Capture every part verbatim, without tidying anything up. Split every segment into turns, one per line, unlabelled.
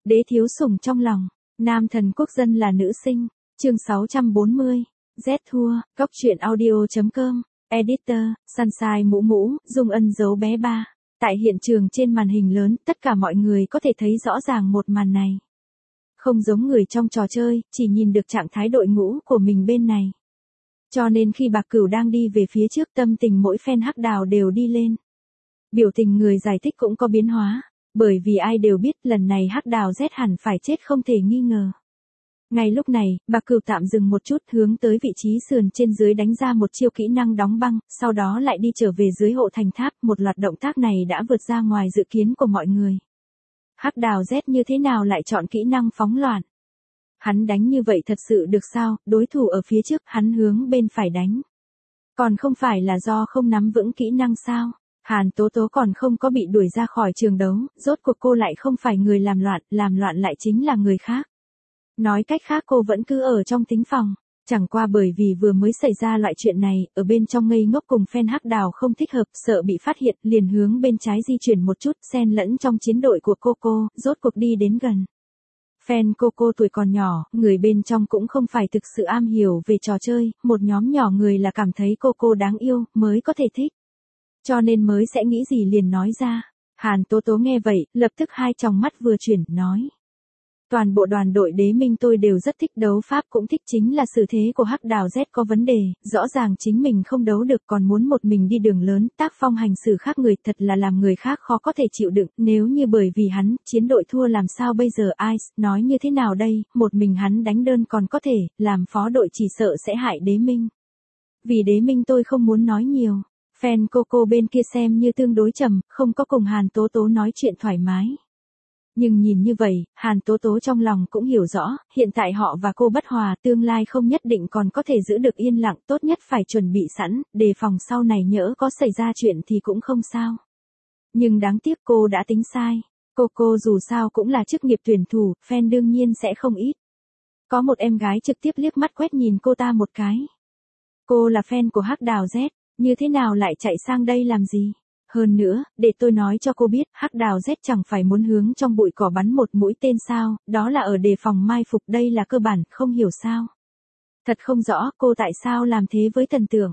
Đế thiếu sủng trong lòng, nam thần quốc dân là nữ sinh, chương sáu trăm bốn mươi, Z thua, góc truyện audio.com, editor, Sunshine mũ mũ, Dung Ân giấu bé ba. Tại hiện trường trên màn hình lớn, tất cả mọi người có thể thấy rõ ràng một màn này. Không giống người trong trò chơi, chỉ nhìn được trạng thái đội ngũ của mình bên này. Cho nên khi Bạc Cửu đang đi về phía trước, tâm tình mỗi fan Hắc Đào đều đi lên. Biểu tình người giải thích cũng có biến hóa, bởi vì ai đều biết lần này Hắc Đào Z hẳn phải chết không thể nghi ngờ. Ngay lúc này, Bạc Cửu tạm dừng một chút, hướng tới vị trí sườn trên dưới đánh ra một chiêu kỹ năng đóng băng, sau đó lại đi trở về dưới hộ thành tháp. Một loạt động tác này đã vượt ra ngoài dự kiến của mọi người. Hắc Đào Z như thế nào lại chọn kỹ năng phóng loạn? Hắn đánh như vậy thật sự được sao? Đối thủ ở phía trước, hắn hướng bên phải đánh. Còn không phải là do không nắm vững kỹ năng sao? Hàn Tố Tố còn không có bị đuổi ra khỏi trường đấu, rốt cuộc cô lại không phải người làm loạn, làm loạn lại chính là người khác. Nói cách khác cô vẫn cứ ở trong thính phòng, chẳng qua bởi vì vừa mới xảy ra loại chuyện này, ở bên trong ngây ngốc cùng fan Hắc Đào không thích hợp, sợ bị phát hiện, liền hướng bên trái di chuyển một chút, xen lẫn trong chiến đội của Coco, rốt cuộc đi đến gần. Fan Coco tuổi còn nhỏ, người bên trong cũng không phải thực sự am hiểu về trò chơi, một nhóm nhỏ người là cảm thấy Coco đáng yêu, mới có thể thích. Cho nên mới sẽ nghĩ gì liền nói ra. Hàn Tố Tố nghe vậy, lập tức hai tròng mắt vừa chuyển, nói. Toàn bộ đoàn đội Đế Minh tôi đều rất thích, đấu pháp cũng thích, chính là xử thế của Hắc Đào Z có vấn đề, rõ ràng chính mình không đấu được còn muốn một mình đi đường lớn, tác phong hành xử khác người, thật là làm người khác khó có thể chịu đựng, nếu như bởi vì hắn, chiến đội thua làm sao bây giờ? Ice, nói như thế nào đây, một mình hắn đánh đơn còn có thể, làm phó đội chỉ sợ sẽ hại Đế Minh. Vì Đế Minh tôi không muốn nói nhiều. Fan Coco bên kia xem như tương đối trầm, không có cùng Hàn Tố Tố nói chuyện thoải mái. Nhưng nhìn như vậy, Hàn Tố Tố trong lòng cũng hiểu rõ, hiện tại họ và cô bất hòa, tương lai không nhất định còn có thể giữ được yên lặng, tốt nhất phải chuẩn bị sẵn, đề phòng sau này nhỡ có xảy ra chuyện thì cũng không sao. Nhưng đáng tiếc cô đã tính sai, Coco dù sao cũng là chức nghiệp tuyển thủ, fan đương nhiên sẽ không ít. Có một em gái trực tiếp liếc mắt quét nhìn cô ta một cái. Cô là fan của Hắc Đào Z. Như thế nào lại chạy sang đây làm gì? Hơn nữa, để tôi nói cho cô biết, Hắc Đào Z chẳng phải muốn hướng trong bụi cỏ bắn một mũi tên sao, đó là ở đề phòng mai phục, đây là cơ bản, không hiểu sao. Thật không rõ, cô tại sao làm thế với thần tượng.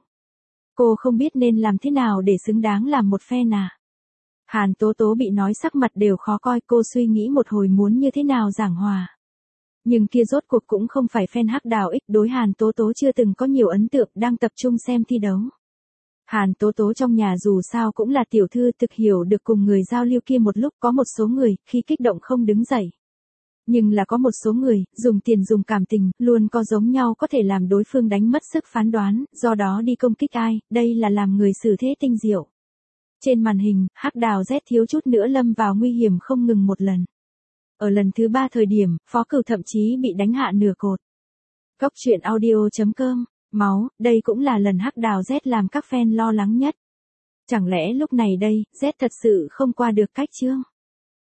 Cô không biết nên làm thế nào để xứng đáng làm một fan à. Hàn Tố Tố bị nói sắc mặt đều khó coi, cô suy nghĩ một hồi muốn như thế nào giảng hòa. Nhưng kia rốt cuộc cũng không phải fan Hắc Đào X, đối Hàn Tố Tố chưa từng có nhiều ấn tượng, đang tập trung xem thi đấu. Hàn Tố Tố trong nhà dù sao cũng là tiểu thư, thực hiểu được cùng người giao lưu kia một lúc, có một số người, khi kích động không đứng dậy. Nhưng là có một số người, dùng tiền dùng cảm tình, luôn có giống nhau có thể làm đối phương đánh mất sức phán đoán, do đó đi công kích ai, đây là làm người xử thế tinh diệu. Trên màn hình, Hắc Đào Z thiếu chút nữa lâm vào nguy hiểm không ngừng một lần. Ở lần thứ ba thời điểm, Phó Cửu thậm chí bị đánh hạ nửa cột. Góc truyện audio.com. Máu, đây cũng là lần Hắc Đào Z làm các fan lo lắng nhất. Chẳng lẽ lúc này đây, Z thật sự không qua được cách chưa?